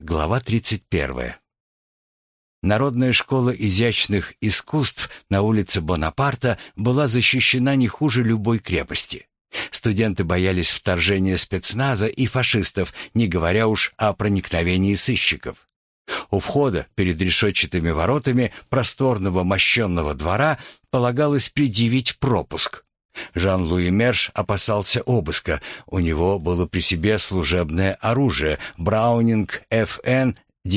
Глава 31. Народная школа изящных искусств на улице Бонапарта была защищена не хуже любой крепости. Студенты боялись вторжения спецназа и фашистов, не говоря уж о проникновении сыщиков. У входа, перед решетчатыми воротами просторного мощенного двора, полагалось предъявить пропуск. Жан-Луи Мерш опасался обыска. У него было при себе служебное оружие Браунинг ФН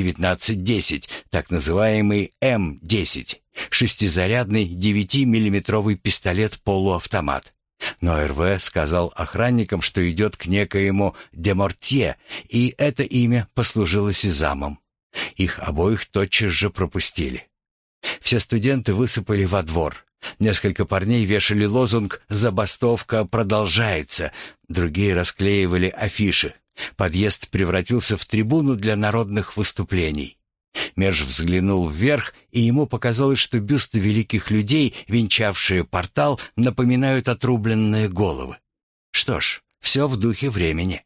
1910, так называемый М10, шестизарядный 9-миллиметровый пистолет-полуавтомат. Но РВ сказал охранникам, что идет к некоему Демортье, и это имя послужило сезамом. Их обоих тотчас же пропустили. Все студенты высыпали во двор. Несколько парней вешали лозунг «Забастовка продолжается», другие расклеивали афиши. Подъезд превратился в трибуну для народных выступлений. Мерш взглянул вверх, и ему показалось, что бюсты великих людей, венчавшие портал, напоминают отрубленные головы. Что ж, все в духе времени.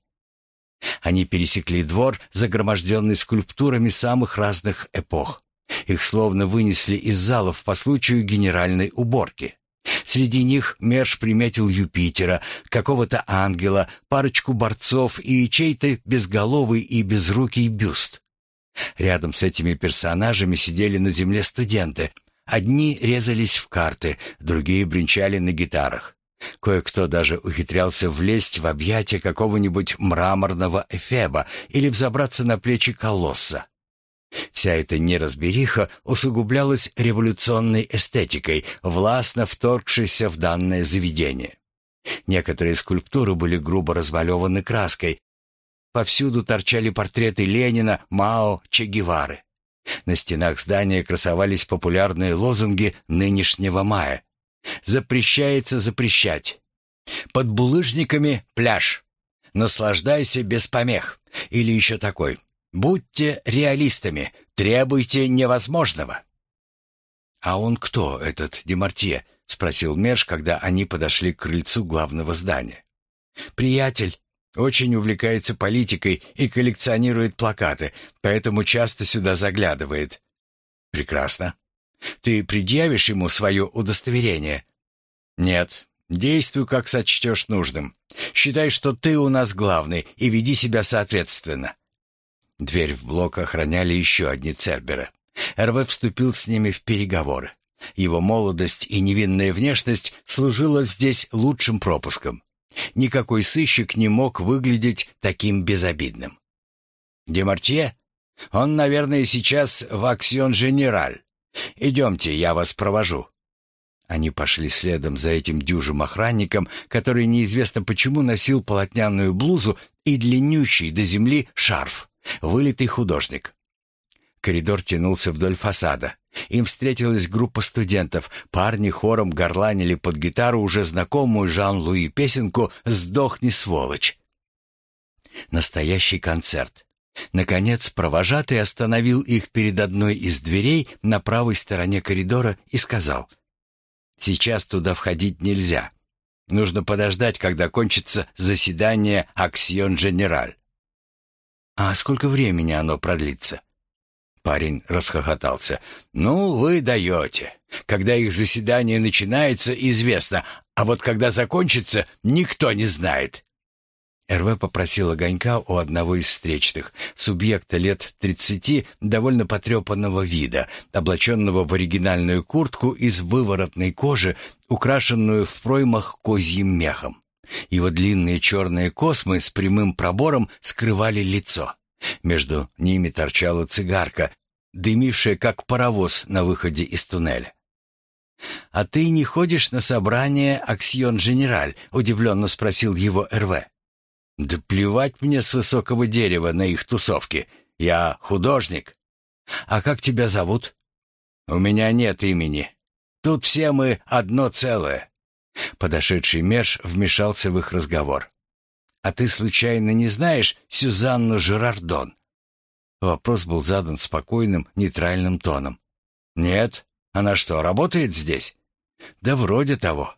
Они пересекли двор, загроможденный скульптурами самых разных эпох. Их словно вынесли из залов по случаю генеральной уборки. Среди них Мерш приметил Юпитера, какого-то ангела, парочку борцов и чей-то безголовый и безрукий бюст. Рядом с этими персонажами сидели на земле студенты. Одни резались в карты, другие бренчали на гитарах. Кое-кто даже ухитрялся влезть в объятия какого-нибудь мраморного эфеба или взобраться на плечи колосса. Вся эта неразбериха усугублялась революционной эстетикой, властно вторгшейся в данное заведение. Некоторые скульптуры были грубо размалеваны краской. Повсюду торчали портреты Ленина, Мао, Че Гевары. На стенах здания красовались популярные лозунги нынешнего мая. «Запрещается запрещать». «Под булыжниками пляж». «Наслаждайся без помех». Или еще такой: «Будьте реалистами, требуйте невозможного». «А он кто, этот Демортье?» — спросил Мерш, когда они подошли к крыльцу главного здания. «Приятель. Очень увлекается политикой и коллекционирует плакаты, поэтому часто сюда заглядывает». «Прекрасно. Ты предъявишь ему свое удостоверение?» «Нет. Действуй, как сочтешь нужным. Считай, что ты у нас главный, и веди себя соответственно». Дверь в блок охраняли еще одни церберы. РВ вступил с ними в переговоры. Его молодость и невинная внешность служила здесь лучшим пропуском. Никакой сыщик не мог выглядеть таким безобидным. «Демортье? Он, наверное, сейчас в Аксьон-Женераль. Идемте, я вас провожу». Они пошли следом за этим дюжим охранником, который неизвестно почему носил полотняную блузу и длиннющий до земли шарф. Вылитый художник. Коридор тянулся вдоль фасада. Им встретилась группа студентов. Парни хором горланили под гитару уже знакомую Жан-Луи песенку «Сдохни, сволочь». Настоящий концерт. Наконец, провожатый остановил их перед одной из дверей на правой стороне коридора и сказал: «Сейчас туда входить нельзя. Нужно подождать, когда кончится заседание Аксьон-Женераль». «А сколько времени оно продлится?» Парень расхохотался. «Ну, вы даете. Когда их заседание начинается, известно, а вот когда закончится, никто не знает». РВ попросил огонька у одного из встречных, субъекта лет 30, довольно потрепанного вида, облаченного в оригинальную куртку из выворотной кожи, украшенную в проймах козьим мехом. Его длинные черные космы с прямым пробором скрывали лицо. Между ними торчала цигарка, дымившая как паровоз на выходе из туннеля. «А ты не ходишь на собрание Аксьон-Женераль?» — удивленно спросил его РВ. «Да плевать мне с высокого дерева на их тусовки. Я художник». «А как тебя зовут?» «У меня нет имени. Тут все мы одно целое». Подошедший Мерш вмешался в их разговор. «А ты случайно не знаешь Сюзанну Жерардон?» Вопрос был задан спокойным, нейтральным тоном. «Нет. Она что, работает здесь?» «Да вроде того».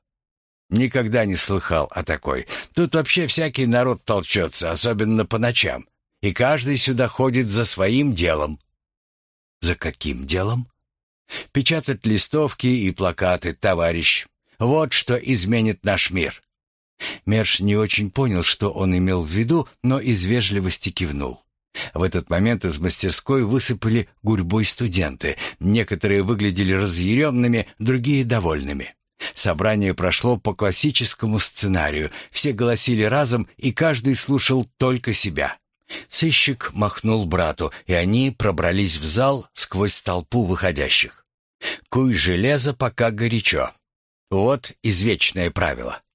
«Никогда не слыхал о такой. Тут вообще всякий народ толчется, особенно по ночам. и каждый сюда ходит за своим делом». «За каким делом?» «Печатать листовки и плакаты, товарищ. Вот что изменит наш мир». Мерш не очень понял, что он имел в виду, но из вежливости кивнул. В этот момент из мастерской высыпали гурьбой студенты. Некоторые выглядели разъяренными, другие — довольными. Собрание прошло по классическому сценарию. Все голосили разом, и каждый слушал только себя. Сыщик махнул брату, и они пробрались в зал сквозь толпу выходящих. «Куй железо, пока горячо». Вот извечное правило.